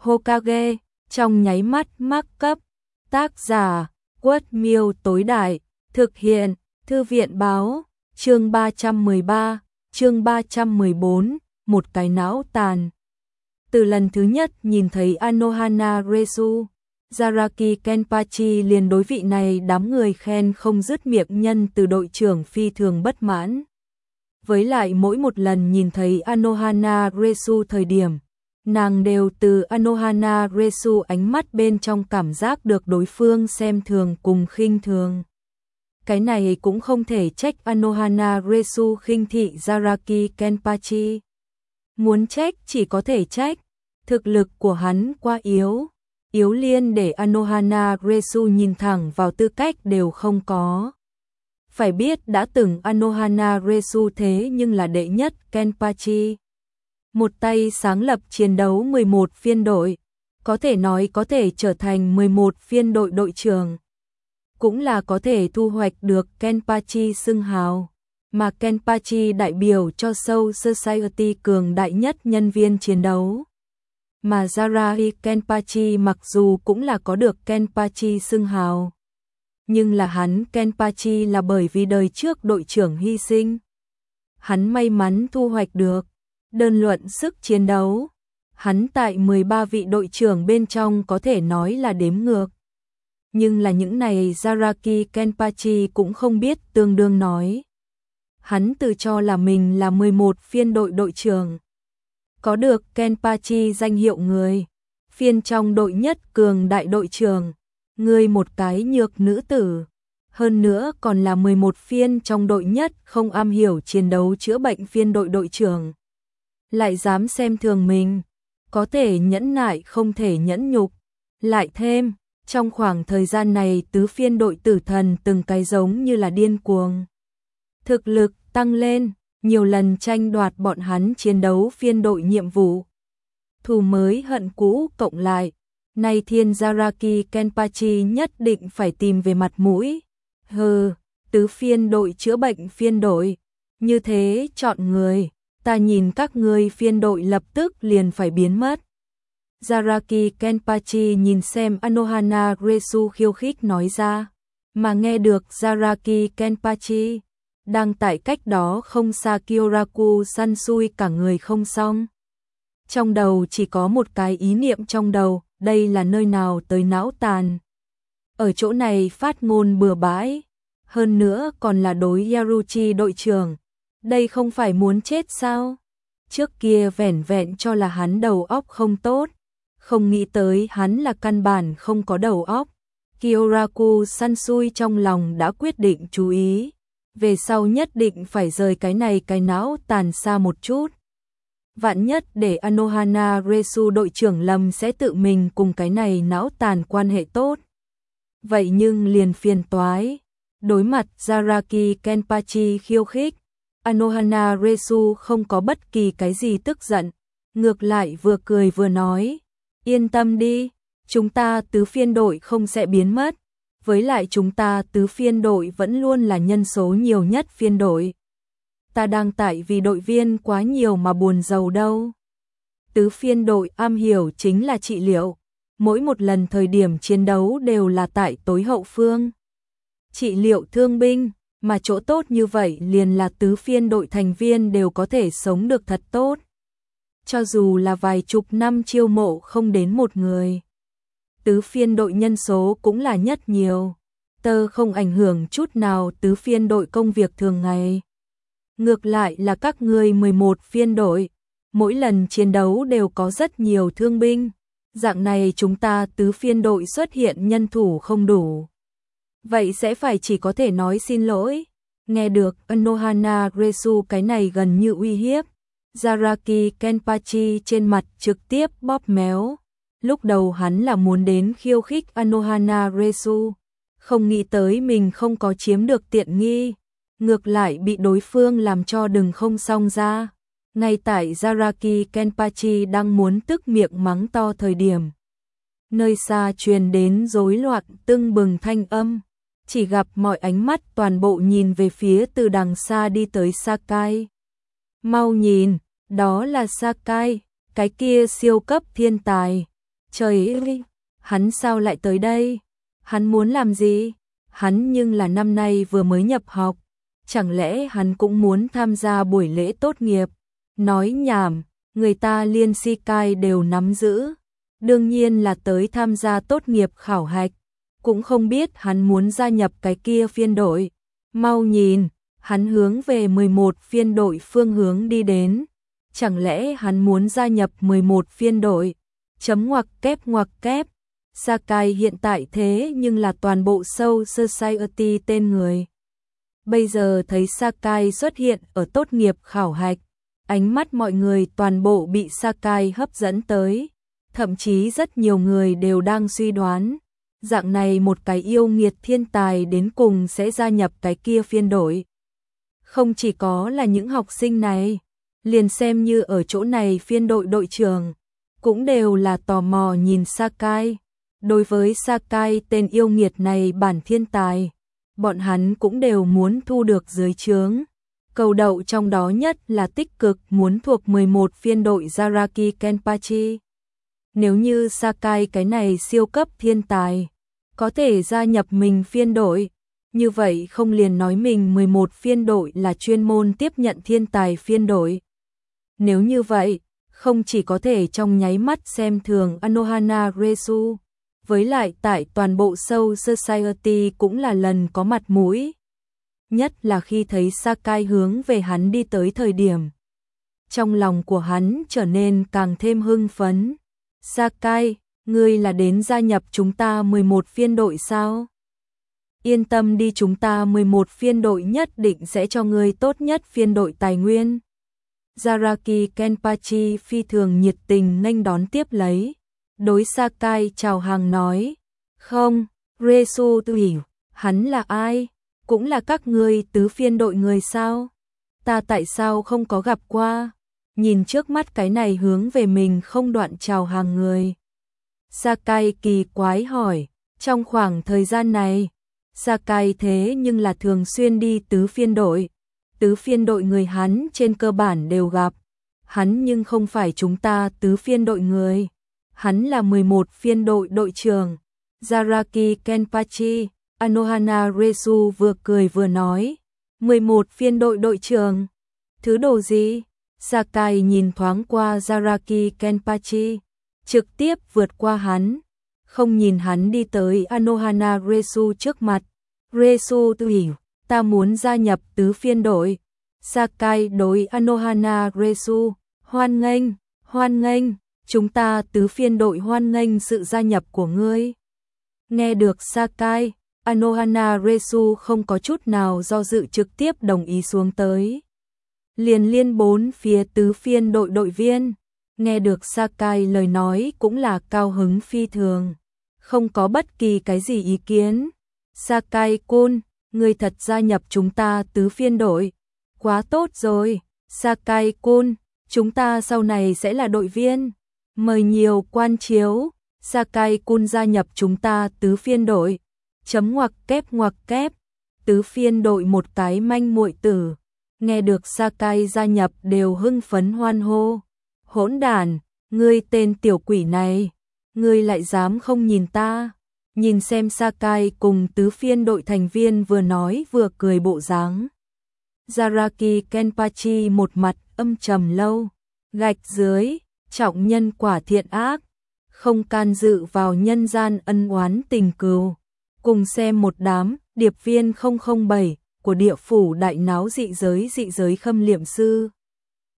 Hokage, trong nháy mắt mắc cấp. Tác giả, Quất Miêu tối đại, thực hiện, Thư viện báo, chương 313, chương 314, một cái não tàn. Từ lần thứ nhất nhìn thấy Anohana Resu, Zaraki Kenpachi liền đối vị này đám người khen không dứt miệng, nhân từ đội trưởng phi thường bất mãn. Với lại mỗi một lần nhìn thấy Anohana Resu thời điểm, nàng đều từ Anohana Resu ánh mắt bên trong cảm giác được đối phương xem thường cùng khinh thường. Cái này cũng không thể trách Anohana Resu khinh thị Zaraki Kenpachi. Muốn trách chỉ có thể trách thực lực của hắn quá yếu, yếu liên để Anohana Resu nhìn thẳng vào tư cách đều không có. Phải biết đã từng Anohana Resu thế nhưng là đệ nhất Kenpachi. Một tay sáng lập chiến đấu 11 phiên đội, có thể nói có thể trở thành 11 phiên đội đội trưởng. Cũng là có thể thu hoạch được Kenpachi xưng hào, mà Kenpachi đại biểu cho Soul Society cường đại nhất nhân viên chiến đấu. Mà Zaraki Kenpachi mặc dù cũng là có được Kenpachi xưng hào, nhưng là hắn Kenpachi là bởi vì đời trước đội trưởng hy sinh. Hắn may mắn thu hoạch được. Đơn luận sức chiến đấu, hắn tại 13 vị đội trưởng bên trong có thể nói là đếm ngược. Nhưng là những này Zaraki Kenpachi cũng không biết tương đương nói. Hắn tự cho là mình là 11 phiên đội đội trưởng. Có được Kenpachi danh hiệu người, phiên trong đội nhất cường đại đội trưởng, người một cái nhược nữ tử. Hơn nữa còn là 11 phiên trong đội nhất không am hiểu chiến đấu chữa bệnh phiên đội đội trưởng. Lại dám xem thường mình, có thể nhẫn nại không thể nhẫn nhục. Lại thêm, trong khoảng thời gian này tứ phiên đội tử thần từng cái giống như là điên cuồng. Thực lực tăng lên, nhiều lần tranh đoạt bọn hắn chiến đấu phiên đội nhiệm vụ. Thù mới hận cũ cộng lại, nay thiên Zaraki Kenpachi nhất định phải tìm về mặt mũi. Tứ phiên đội chữa bệnh phiên đội, như thế chọn người. Ta nhìn các ngươi phiên đội lập tức liền phải biến mất. Zaraki Kenpachi nhìn xem Anohana Resu khiêu khích nói ra, mà nghe được Zaraki Kenpachi đang tại cách đó không xa Kyoraku Sansui cả người không xong. Trong đầu chỉ có một cái ý niệm trong đầu, đây là nơi nào tới não tàn. Ở chỗ này phát ngôn bừa bãi, hơn nữa còn là đối Yaruchi đội trưởng. Đây không phải muốn chết sao? Trước kia vẻn vẹn cho là hắn đầu óc không tốt, không nghĩ tới hắn là căn bản không có đầu óc. Kyoraku Sansui trong lòng đã quyết định chú ý, về sau nhất định phải rời cái này cái não tàn xa một chút. Vạn nhất để Anohana Resu đội trưởng lầm sẽ tự mình cùng cái này não tàn quan hệ tốt. Vậy nhưng liền phiền toái. Đối mặt Zaraki Kenpachi khiêu khích, Anohana Resu không có bất kỳ cái gì tức giận, ngược lại vừa cười vừa nói, yên tâm đi, chúng ta tứ phiên đội không sẽ biến mất, với lại chúng ta tứ phiên đội vẫn luôn là nhân số nhiều nhất phiên đội. Ta đang tại vì đội viên quá nhiều mà buồn rầu đâu. Tứ phiên đội am hiểu chính là trị liệu, mỗi một lần thời điểm chiến đấu đều là tại tối hậu phương. Trị liệu thương binh. Mà chỗ tốt như vậy liền là tứ phiên đội thành viên đều có thể sống được thật tốt. Cho dù là vài chục năm chiêu mộ không đến một người. Tứ phiên đội nhân số cũng là nhất nhiều. Không ảnh hưởng chút nào tứ phiên đội công việc thường ngày. Ngược lại là các người 11 phiên đội. Mỗi lần chiến đấu đều có rất nhiều thương binh. Dạng này chúng ta tứ phiên đội xuất hiện nhân thủ không đủ. Vậy sẽ phải chỉ có thể nói xin lỗi. Nghe được Anohana Resu cái này gần như uy hiếp, Zaraki Kenpachi trên mặt trực tiếp bóp méo. Lúc đầu hắn là muốn đến khiêu khích Anohana Resu, không nghĩ tới mình không có chiếm được tiện nghi, ngược lại bị đối phương làm cho đừng không xong ra. Ngay tại Zaraki Kenpachi đang muốn tức miệng mắng to thời điểm, nơi xa truyền đến rối loạn tưng bừng thanh âm. Chỉ gặp mọi ánh mắt toàn bộ nhìn về phía từ đằng xa đi tới Sakai. Mau nhìn, đó là Sakai, cái kia siêu cấp thiên tài. Trời ơi, hắn sao lại tới đây? Hắn muốn làm gì? Hắn nhưng là năm nay vừa mới nhập học, chẳng lẽ hắn cũng muốn tham gia buổi lễ tốt nghiệp? Nói nhảm, người ta liên Shikai đều nắm giữ, đương nhiên là tới tham gia tốt nghiệp khảo hạch, cũng không biết hắn muốn gia nhập cái kia phiên đội. Mau nhìn, hắn hướng về 11 phiên đội phương hướng đi đến, chẳng lẽ hắn muốn gia nhập 11 phiên đội? Chấm ngoặc kép. Sakai hiện tại thế nhưng là toàn bộ Soul Society tên người. Bây giờ thấy Sakai xuất hiện ở tốt nghiệp khảo hạch, ánh mắt mọi người toàn bộ bị Sakai hấp dẫn tới, thậm chí rất nhiều người đều đang suy đoán, dạng này một cái yêu nghiệt thiên tài đến cùng sẽ gia nhập cái kia phiên đội. Không chỉ có là những học sinh này, liền xem như ở chỗ này phiên đội đội trưởng, cũng đều là tò mò nhìn Sakai. Đối với Sakai tên yêu nghiệt này bản thiên tài, bọn hắn cũng đều muốn thu được dưới trướng. Cầu đậu trong đó nhất là tích cực muốn thuộc 11 phiên đội Zaraki Kenpachi. Nếu như Sakai cái này siêu cấp thiên tài, có thể gia nhập mình phiên đội, như vậy không liền nói mình 11 phiên đội là chuyên môn tiếp nhận thiên tài phiên đội. Nếu như vậy, không chỉ có thể trong nháy mắt xem thường Anohana Resu, với lại tại toàn bộ Soul Society cũng là lần có mặt mũi. Nhất là khi thấy Sakai hướng về hắn đi tới thời điểm, trong lòng của hắn trở nên càng thêm hưng phấn. Sakai, ngươi là đến gia nhập chúng ta 11 phiên đội sao? Yên tâm đi, chúng ta 11 phiên đội nhất định sẽ cho ngươi tốt nhất phiên đội tài nguyên. Zaraki Kenpachi phi thường nhiệt tình nghênh đón tiếp lấy. Đối Sakai chào hàng nói, không, Resu tự hiểu, hắn là ai? Cũng là các ngươi tứ phiên đội người sao? Ta tại sao không có gặp qua? Nhìn trước mắt cái này hướng về mình không đoạn chào hàng người. Sakai kỳ quái hỏi, trong khoảng thời gian này, Sakai thế nhưng là thường xuyên đi tứ phiên đội. Tứ phiên đội người hắn trên cơ bản đều gặp. Hắn nhưng không phải chúng ta tứ phiên đội người. Hắn là 11 phiên đội đội trưởng. Zaraki Kenpachi, Anohana Resu vừa cười vừa nói. 11 phiên đội đội trưởng. Thứ đồ gì? Sakai nhìn thoáng qua Zaraki Kenpachi, trực tiếp vượt qua hắn, không nhìn hắn đi tới Anohana Resu trước mặt. Resu tự hiểu, ta muốn gia nhập tứ phiên đội. Sakai đối Anohana Resu, hoan nghênh, chúng ta tứ phiên đội hoan nghênh sự gia nhập của ngươi. Nghe được Sakai, Anohana Resu không có chút nào do dự trực tiếp đồng ý xuống tới. Liên bốn phía tứ phiên đội đội viên, nghe được Sakai lời nói cũng là cao hứng phi thường, không có bất kỳ cái gì ý kiến. Sakai-kun, ngươi thật gia nhập chúng ta tứ phiên đội, quá tốt rồi. Sakai-kun, chúng ta sau này sẽ là đội viên, mời nhiều quan chiếu. Sakai-kun gia nhập chúng ta tứ phiên đội. Chấm ngoặc kép. Tứ phiên đội một cái manh muội tử, nghe được Sakai gia nhập đều hưng phấn hoan hô. Hỗn đản, ngươi tên tiểu quỷ này, ngươi lại dám không nhìn ta? Nhìn xem Sakai cùng tứ phiên đội thành viên vừa nói vừa cười bộ dáng. Zaraki Kenpachi một mặt âm trầm lâu, gạch dưới, trọng nhân quả thiện ác, không can dự vào nhân gian ân oán tình cừu. Cùng xem một đám điệp viên 007 của địa phủ đại náo dị giới khâm liệm sư.